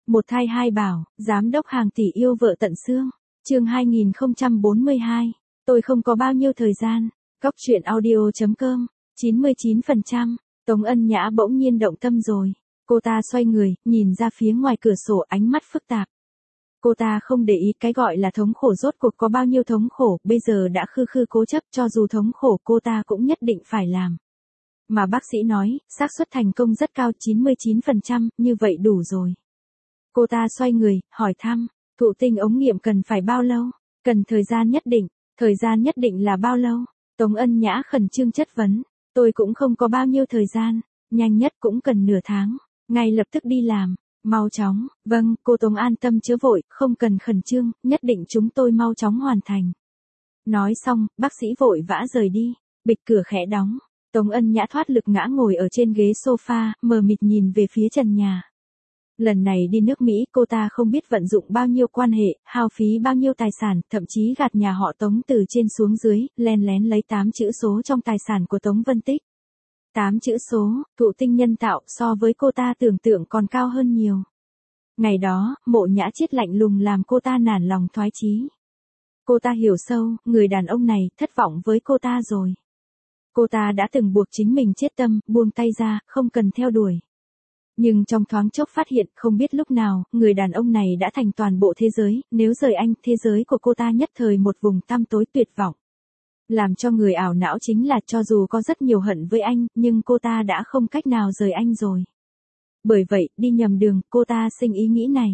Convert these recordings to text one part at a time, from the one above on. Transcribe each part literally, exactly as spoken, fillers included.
Một thai hai bảo, giám đốc hàng tỷ yêu vợ tận xương. Chương hai nghìn không trăm bốn mươi hai. Tôi không có bao nhiêu thời gian. Góc truyện audio chấm com. chín mươi chín phần trăm. Tống Ân Nhã bỗng nhiên động tâm rồi. Cô ta xoay người, nhìn ra phía ngoài cửa sổ, ánh mắt phức tạp. Cô ta không để ý cái gọi là thống khổ rốt cuộc có bao nhiêu thống khổ, bây giờ đã khư khư cố chấp, cho dù thống khổ cô ta cũng nhất định phải làm. Mà bác sĩ nói, xác suất thành công rất cao, chín mươi chín phần trăm, như vậy đủ rồi. Cô ta xoay người, hỏi thăm, thụ tinh ống nghiệm cần phải bao lâu? Cần thời gian nhất định, thời gian nhất định là bao lâu? Tống Ân Nhã khẩn trương chất vấn, tôi cũng không có bao nhiêu thời gian, nhanh nhất cũng cần nửa tháng, ngay lập tức đi làm, mau chóng, vâng, cô Tống an tâm chớ vội, không cần khẩn trương, nhất định chúng tôi mau chóng hoàn thành. Nói xong, bác sĩ vội vã rời đi, bịch cửa khẽ đóng, Tống Ân Nhã thoát lực ngã ngồi ở trên ghế sofa, mờ mịt nhìn về phía trần nhà. Lần này đi nước Mỹ cô ta không biết vận dụng bao nhiêu quan hệ, hao phí bao nhiêu tài sản, thậm chí gạt nhà họ Tống từ trên xuống dưới, len lén lấy tám chữ số trong tài sản của Tống Vân Tích. tám chữ số, thụ tinh nhân tạo, so với cô ta tưởng tượng còn cao hơn nhiều. Ngày đó, Mộ Nhã Chiết lạnh lùng làm cô ta nản lòng thoái chí. Cô ta hiểu sâu, người đàn ông này thất vọng với cô ta rồi. Cô ta đã từng buộc chính mình chết tâm, buông tay ra, không cần theo đuổi. Nhưng trong thoáng chốc phát hiện, không biết lúc nào, người đàn ông này đã thành toàn bộ thế giới, nếu rời anh, thế giới của cô ta nhất thời một vùng tăm tối tuyệt vọng. Làm cho người ảo não chính là cho dù có rất nhiều hận với anh, nhưng cô ta đã không cách nào rời anh rồi. Bởi vậy, đi nhầm đường, cô ta sinh ý nghĩ này.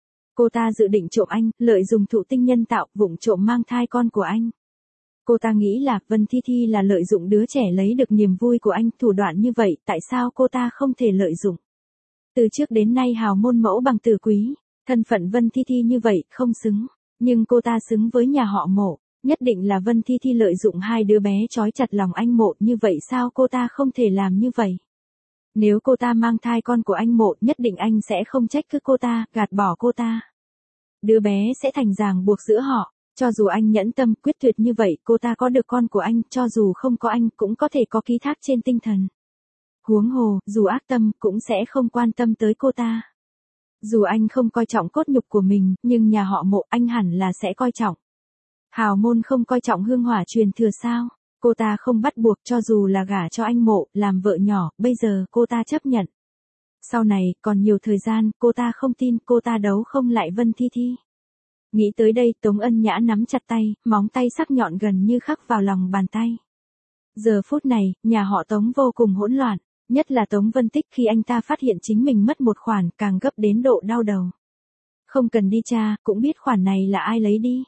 Cô ta dự định trộm anh, lợi dụng thụ tinh nhân tạo, vụng trộm mang thai con của anh. Cô ta nghĩ là Vân Thi Thi là lợi dụng đứa trẻ lấy được niềm vui của anh, thủ đoạn như vậy, tại sao cô ta không thể lợi dụng? Từ trước đến nay hào môn mẫu bằng tử quý, thân phận Vân Thi Thi như vậy, không xứng. Nhưng cô ta xứng với nhà họ Mộ, nhất định là Vân Thi Thi lợi dụng hai đứa bé trói chặt lòng anh Mộ, như vậy sao cô ta không thể làm như vậy? Nếu cô ta mang thai con của anh Mộ, nhất định anh sẽ không trách cứ cô ta, gạt bỏ cô ta. Đứa bé sẽ thành ràng buộc giữa họ, cho dù anh nhẫn tâm quyết tuyệt như vậy, cô ta có được con của anh, cho dù không có anh cũng có thể có ký thác trên tinh thần. Huống hồ, dù ác tâm, cũng sẽ không quan tâm tới cô ta. Dù anh không coi trọng cốt nhục của mình, nhưng nhà họ Mộ anh hẳn là sẽ coi trọng. Hào môn không coi trọng hương hỏa truyền thừa sao? Cô ta không bắt buộc, cho dù là gả cho anh Mộ, làm vợ nhỏ, bây giờ cô ta chấp nhận. Sau này, còn nhiều thời gian, cô ta không tin cô ta đấu không lại Vân Thi Thi. Nghĩ tới đây, Tống Ân Nhã nắm chặt tay, móng tay sắc nhọn gần như khắc vào lòng bàn tay. Giờ phút này, nhà họ Tống vô cùng hỗn loạn. Nhất là Tống Vân Tích khi anh ta phát hiện chính mình mất một khoản, càng gấp đến độ đau đầu. Không cần đi tra, cũng biết khoản này là ai lấy đi.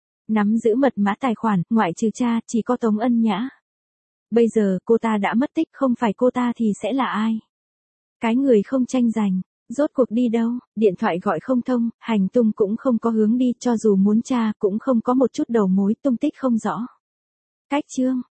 Nắm giữ mật mã tài khoản, ngoại trừ cha, chỉ có Tống Ân Nhã. Bây giờ, cô ta đã mất tích, không phải cô ta thì sẽ là ai? Cái người không tranh giành, rốt cuộc đi đâu, điện thoại gọi không thông, hành tung cũng không có hướng đi, cho dù muốn tra, cũng không có một chút đầu mối, tung tích không rõ. Cách chương.